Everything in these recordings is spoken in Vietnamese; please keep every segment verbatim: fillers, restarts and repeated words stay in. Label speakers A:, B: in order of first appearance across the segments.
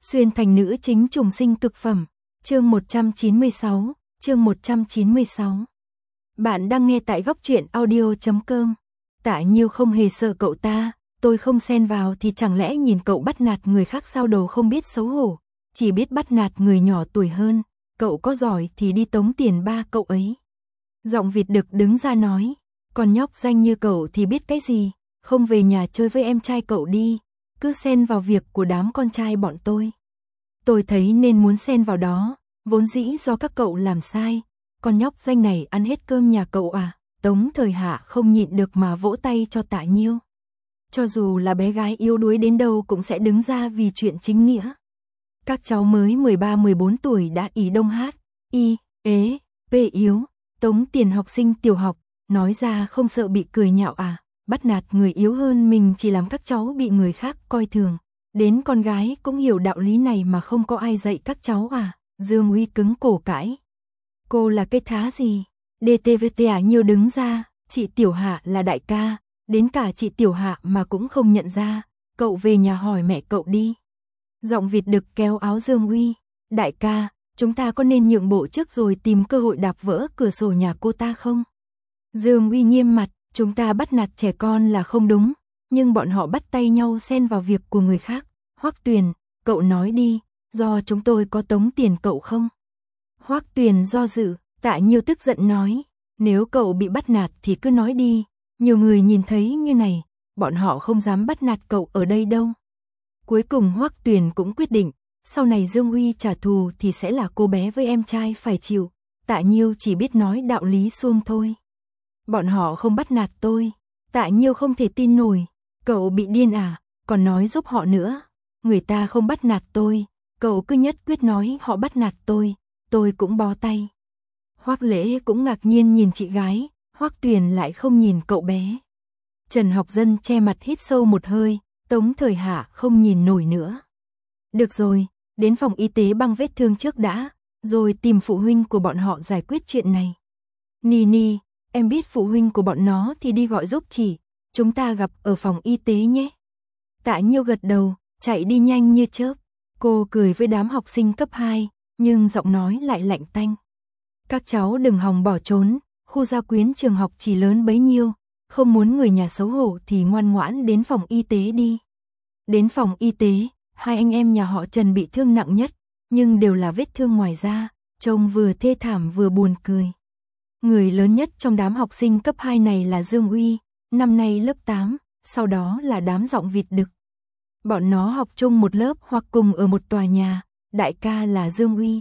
A: Xuyên thành nữ chính trùng sinh cực phẩm. Chương một trăm chín mươi sáu, chương một trăm chín mươi sáu. Bạn đang nghe tại góc truyện audio chấm com. Tạ Nhiêu không hề sợ cậu ta, tôi không xen vào thì chẳng lẽ nhìn cậu bắt nạt người khác sao đồ không biết xấu hổ, chỉ biết bắt nạt người nhỏ tuổi hơn, cậu có giỏi thì đi tống tiền ba cậu ấy. Giọng Việt Đực đứng ra nói, còn nhóc danh như cậu thì biết cái gì, không về nhà chơi với em trai cậu đi, cứ xen vào việc của đám con trai bọn tôi. Tôi thấy nên muốn xen vào đó, vốn dĩ do các cậu làm sai, con nhóc danh này ăn hết cơm nhà cậu à, Tống Thời Hạ không nhịn được mà vỗ tay cho Tạ Nhiêu. Cho dù là bé gái yếu đuối đến đâu cũng sẽ đứng ra vì chuyện chính nghĩa. Các cháu mới mười ba mười bốn tuổi đã ý đông hát, y, ế, p yếu, tống tiền học sinh tiểu học, nói ra không sợ bị cười nhạo à, bắt nạt người yếu hơn mình chỉ làm các cháu bị người khác coi thường. Đến con gái cũng hiểu đạo lý này mà không có ai dạy các cháu à, Dương Uy cứng cổ cãi. Cô là cái thá gì? đê tê vê tê à Nhiêu đứng ra, chị Tiểu Hạ là đại ca, đến cả chị Tiểu Hạ mà cũng không nhận ra, cậu về nhà hỏi mẹ cậu đi. Giọng Việt Đực kéo áo Dương Uy, đại ca, chúng ta có nên nhượng bộ trước rồi tìm cơ hội đạp vỡ cửa sổ nhà cô ta không? Dương Uy nghiêm mặt, chúng ta bắt nạt trẻ con là không đúng, nhưng bọn họ bắt tay nhau xen vào việc của người khác. Hoắc Tuyền, cậu nói đi, do chúng tôi có tống tiền cậu không? Hoắc Tuyền do dự, Tạ Nhiêu tức giận nói, nếu cậu bị bắt nạt thì cứ nói đi, nhiều người nhìn thấy như này, bọn họ không dám bắt nạt cậu ở đây đâu. Cuối cùng Hoắc Tuyền cũng quyết định, sau này Dương Uy trả thù thì sẽ là cô bé với em trai phải chịu. Tạ Nhiêu chỉ biết nói đạo lý suông thôi. Bọn họ không bắt nạt tôi. Tạ Nhiêu không thể tin nổi, cậu bị điên à, còn nói giúp họ nữa. Người ta không bắt nạt tôi, cậu cứ nhất quyết nói họ bắt nạt tôi, tôi cũng bó tay. Hoắc Lễ cũng ngạc nhiên nhìn chị gái, Hoắc Tuyền lại không nhìn cậu bé. Trần Học Dân che mặt hít sâu một hơi, Tống Thời Hạ không nhìn nổi nữa. Được rồi, đến phòng y tế băng vết thương trước đã, rồi tìm phụ huynh của bọn họ giải quyết chuyện này. Nini, em biết phụ huynh của bọn nó thì đi gọi giúp chị, chúng ta gặp ở phòng y tế nhé. Tạ Nhiêu gật đầu, chạy đi nhanh như chớp. Cô cười với đám học sinh cấp hai, nhưng giọng nói lại lạnh tanh. Các cháu đừng hòng bỏ trốn, khu gia quyến trường học chỉ lớn bấy nhiêu, không muốn người nhà xấu hổ thì ngoan ngoãn đến phòng y tế đi. Đến phòng y tế, hai anh em nhà họ Trần bị thương nặng nhất, nhưng đều là vết thương ngoài da, trông vừa thê thảm vừa buồn cười. Người lớn nhất trong đám học sinh cấp hai này là Dương Uy, năm nay lớp tám, sau đó là đám giọng Việt Đực. Bọn nó học chung một lớp hoặc cùng ở một tòa nhà, đại ca là Dương Uy.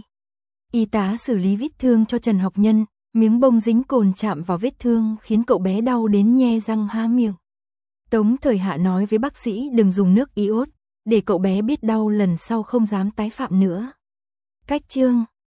A: Y tá xử lý vết thương cho Trần Học Nhân, miếng bông dính cồn chạm vào vết thương khiến cậu bé đau đến nhe răng há miệng. Tống Thời Hạ nói với bác sĩ đừng dùng nước iốt, để cậu bé biết đau lần sau không dám tái phạm nữa. Cách chương